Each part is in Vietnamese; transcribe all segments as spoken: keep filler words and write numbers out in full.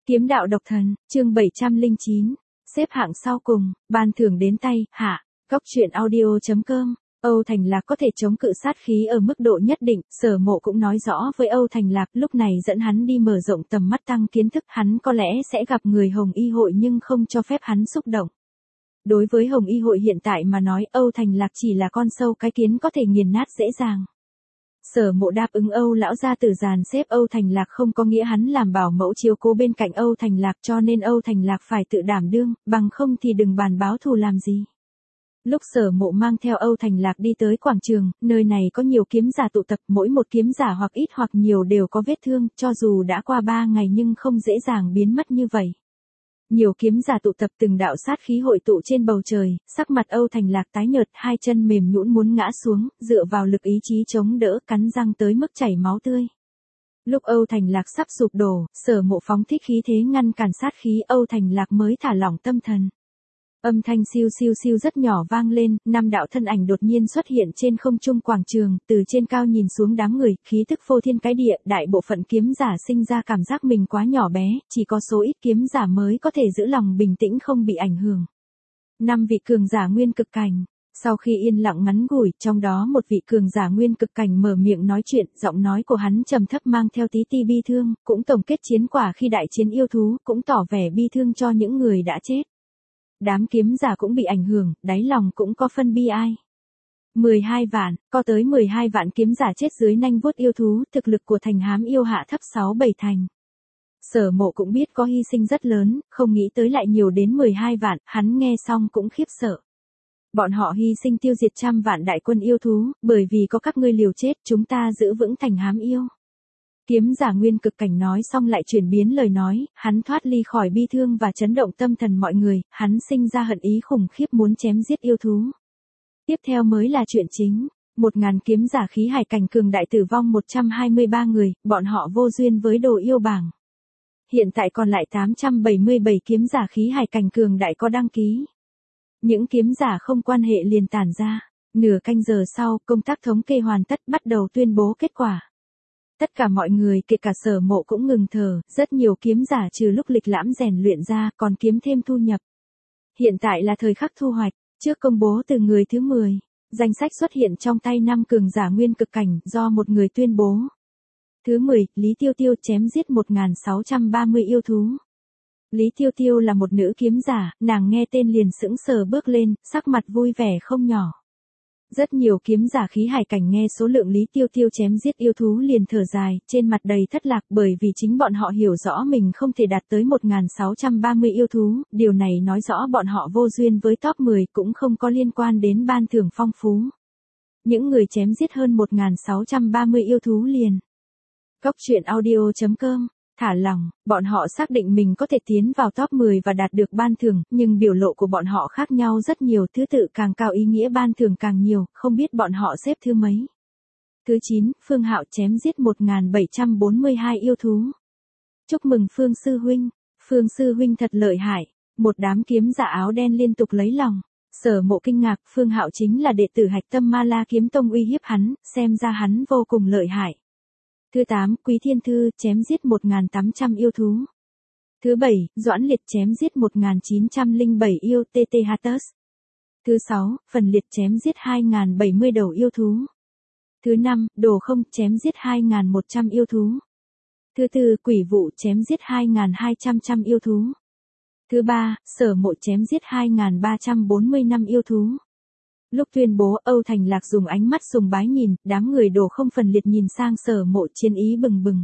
Kiếm đạo độc thần, chương bảy trăm lẻ chín, xếp hạng sau cùng, ban thưởng đến tay, hạ, góc truyện audio chấm com. Âu Thành Lạc có thể chống cự sát khí ở mức độ nhất định, Sở Mộ cũng nói rõ với Âu Thành Lạc lúc này dẫn hắn đi mở rộng tầm mắt tăng kiến thức, hắn có lẽ sẽ gặp người Hồng Y hội nhưng không cho phép hắn xúc động. Đối với Hồng Y hội hiện tại mà nói, Âu Thành Lạc chỉ là con sâu cái kiến có thể nghiền nát dễ dàng. Sở Mộ đáp ứng Âu lão gia tử dàn xếp Âu Thành Lạc không có nghĩa hắn làm bảo mẫu chiếu cố bên cạnh Âu Thành Lạc, cho nên Âu Thành Lạc phải tự đảm đương, bằng không thì đừng bàn báo thù làm gì. Lúc Sở Mộ mang theo Âu Thành Lạc đi tới quảng trường, nơi này có nhiều kiếm giả tụ tập, mỗi một kiếm giả hoặc ít hoặc nhiều đều có vết thương, cho dù đã qua ba ngày nhưng không dễ dàng biến mất như vậy. Nhiều kiếm giả tụ tập, từng đạo sát khí hội tụ trên bầu trời, sắc mặt Âu Thành Lạc tái nhợt, hai chân mềm nhũn muốn ngã xuống, dựa vào lực ý chí chống đỡ, cắn răng tới mức chảy máu tươi. Lúc Âu Thành Lạc sắp sụp đổ, Sở Mộ phóng thích khí thế ngăn cản sát khí, Âu Thành Lạc mới thả lỏng tâm thần. Âm thanh siêu siêu siêu rất nhỏ vang lên, năm đạo thân ảnh đột nhiên xuất hiện trên không trung quảng trường, từ trên cao nhìn xuống đám người, khí tức phô thiên cái địa, đại bộ phận kiếm giả sinh ra cảm giác mình quá nhỏ bé, chỉ có số ít kiếm giả mới có thể giữ lòng bình tĩnh không bị ảnh hưởng. Năm vị cường giả nguyên cực cảnh. Sau khi yên lặng ngắn ngủi, trong đó một vị cường giả nguyên cực cảnh mở miệng nói chuyện, giọng nói của hắn trầm thấp mang theo tí ti bi thương, cũng tổng kết chiến quả khi đại chiến yêu thú, cũng tỏ vẻ bi thương cho những người đã chết. Đám kiếm giả cũng bị ảnh hưởng, đáy lòng cũng có phân bi ai. mười hai vạn, có tới mười hai vạn kiếm giả chết dưới nanh vuốt yêu thú, thực lực của thành hám yêu hạ thấp sáu bảy thành. Sở Mộ cũng biết có hy sinh rất lớn, không nghĩ tới lại nhiều đến mười hai vạn, hắn nghe xong cũng khiếp sợ. Bọn họ hy sinh tiêu diệt trăm vạn đại quân yêu thú, bởi vì có các ngươi liều chết, chúng ta giữ vững thành hám yêu. Kiếm giả nguyên cực cảnh nói xong lại chuyển biến lời nói, hắn thoát ly khỏi bi thương và chấn động tâm thần mọi người, hắn sinh ra hận ý khủng khiếp muốn chém giết yêu thú. Tiếp theo mới là chuyện chính, một ngàn kiếm giả khí hải cảnh cường đại tử vong một trăm hai mươi ba người, bọn họ vô duyên với đồ yêu bảng. Hiện tại còn lại tám trăm bảy mươi bảy kiếm giả khí hải cảnh cường đại có đăng ký. Những kiếm giả không quan hệ liền tản ra, nửa canh giờ sau, công tác thống kê hoàn tất, bắt đầu tuyên bố kết quả. Tất cả mọi người kể cả Sở Mộ cũng ngừng thở, rất nhiều kiếm giả trừ lúc lịch lãm rèn luyện ra, còn kiếm thêm thu nhập. Hiện tại là thời khắc thu hoạch, trước công bố từ người thứ mười, danh sách xuất hiện trong tay năm cường giả nguyên cực cảnh, do một người tuyên bố. Thứ mười, Lý Tiêu Tiêu chém giết một nghìn sáu trăm ba mươi yêu thú. Lý Tiêu Tiêu là một nữ kiếm giả, nàng nghe tên liền sững sờ bước lên, sắc mặt vui vẻ không nhỏ. Rất nhiều kiếm giả khí hải cảnh nghe số lượng Lý Tiêu Tiêu chém giết yêu thú liền thở dài, trên mặt đầy thất lạc bởi vì chính bọn họ hiểu rõ mình không thể đạt tới một nghìn sáu trăm ba mươi yêu thú, điều này nói rõ bọn họ vô duyên với top mười cũng không có liên quan đến ban thưởng phong phú. Những người chém giết hơn một nghìn sáu trăm ba mươi yêu thú liền. Góc truyện audio chấm com. Thả lòng, bọn họ xác định mình có thể tiến vào top mười và đạt được ban thưởng, nhưng biểu lộ của bọn họ khác nhau rất nhiều, thứ tự càng cao ý nghĩa ban thưởng càng nhiều, không biết bọn họ xếp thứ mấy. Thứ chín, Phương Hạo chém giết một nghìn bảy trăm bốn mươi hai yêu thú. Chúc mừng Phương Sư Huynh, Phương Sư Huynh thật lợi hại, một đám kiếm giả áo đen liên tục lấy lòng. Sở Mộ kinh ngạc, Phương Hạo chính là đệ tử Hạch Tâm Ma La Kiếm Tông uy hiếp hắn, xem ra hắn vô cùng lợi hại. Thứ tám, Quý Thiên Thư chém giết một nghìn tám trăm yêu thú. Thứ bảy, Doãn Liệt chém giết một nghìn chín trăm lẻ bảy yêu tê tê Hatus. Thứ sáu, Phần Liệt chém giết hai nghìn bảy mươi đầu yêu thú. Thứ năm, Đồ Không chém giết hai nghìn một trăm yêu thú. Thứ tư, Quỷ Vụ chém giết hai nghìn hai trăm trăm yêu thú. Thứ ba, Sở Mộ chém giết hai nghìn ba trăm bốn mươi lăm yêu thú. Lúc tuyên bố, Âu Thành Lạc dùng ánh mắt sùng bái nhìn, đám người Đồ Không Phần Liệt nhìn sang Sở Mộ chiến ý bừng bừng.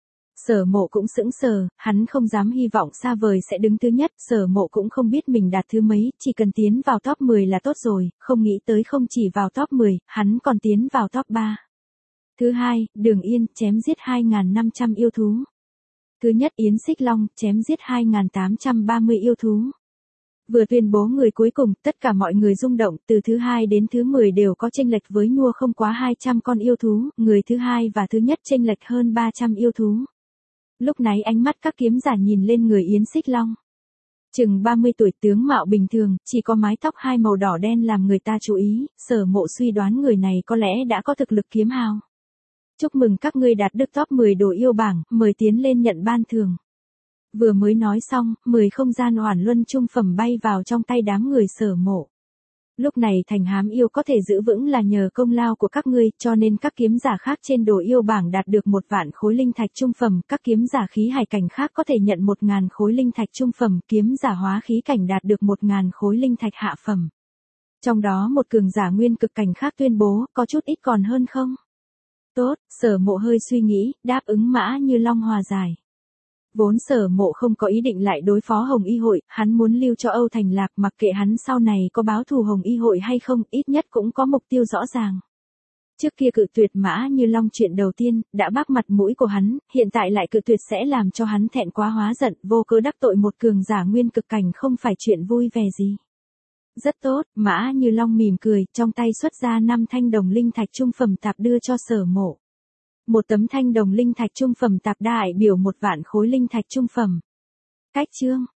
Sở Mộ cũng sững sờ, hắn không dám hy vọng xa vời sẽ đứng thứ nhất, Sở Mộ cũng không biết mình đạt thứ mấy, chỉ cần tiến vào top mười là tốt rồi, không nghĩ tới không chỉ vào top mười, hắn còn tiến vào top ba. Thứ hai, Đường Yên chém giết hai nghìn năm trăm yêu thú. Thứ nhất, Yến Xích Long chém giết hai nghìn tám trăm ba mươi yêu thú. Vừa tuyên bố người cuối cùng, tất cả mọi người rung động, từ thứ hai đến thứ mười đều có chênh lệch với nhua không quá hai trăm con yêu thú, người thứ hai và thứ nhất chênh lệch hơn ba trăm yêu thú. Lúc này ánh mắt các kiếm giả nhìn lên người Yến Xích Long. Chừng ba mươi tuổi, tướng mạo bình thường, chỉ có mái tóc hai màu đỏ đen làm người ta chú ý, Sở Mộ suy đoán người này có lẽ đã có thực lực kiếm hào. Chúc mừng các ngươi đạt được top mười đồ yêu bảng, mời tiến lên nhận ban thưởng. Vừa mới nói xong, mười không gian oản luân trung phẩm bay vào trong tay đám người Sở Mộ. Lúc này thành hám yêu có thể giữ vững là nhờ công lao của các ngươi, cho nên các kiếm giả khác trên đồ yêu bảng đạt được một vạn khối linh thạch trung phẩm, các kiếm giả khí hải cảnh khác có thể nhận một ngàn khối linh thạch trung phẩm, kiếm giả hóa khí cảnh đạt được một ngàn khối linh thạch hạ phẩm. Trong đó một cường giả nguyên cực cảnh khác tuyên bố, có chút ít còn hơn không? Tốt, Sở Mộ hơi suy nghĩ, đáp ứng Mã Như Long hòa giải. Vốn Sở Mộ không có ý định lại đối phó Hồng Y hội, hắn muốn lưu cho Âu Thành Lạc, mặc kệ hắn sau này có báo thù Hồng Y hội hay không, ít nhất cũng có mục tiêu rõ ràng. Trước kia cự tuyệt Mã Như Long chuyện đầu tiên, đã bác mặt mũi của hắn, hiện tại lại cự tuyệt sẽ làm cho hắn thẹn quá hóa giận, vô cớ đắc tội một cường giả nguyên cực cảnh không phải chuyện vui vẻ gì. Rất tốt, Mã Như Long mỉm cười, trong tay xuất ra năm thanh đồng linh thạch trung phẩm tạp đưa cho Sở Mộ. Một tấm thanh đồng linh thạch trung phẩm tạp đại biểu một vạn khối linh thạch trung phẩm. Cách chương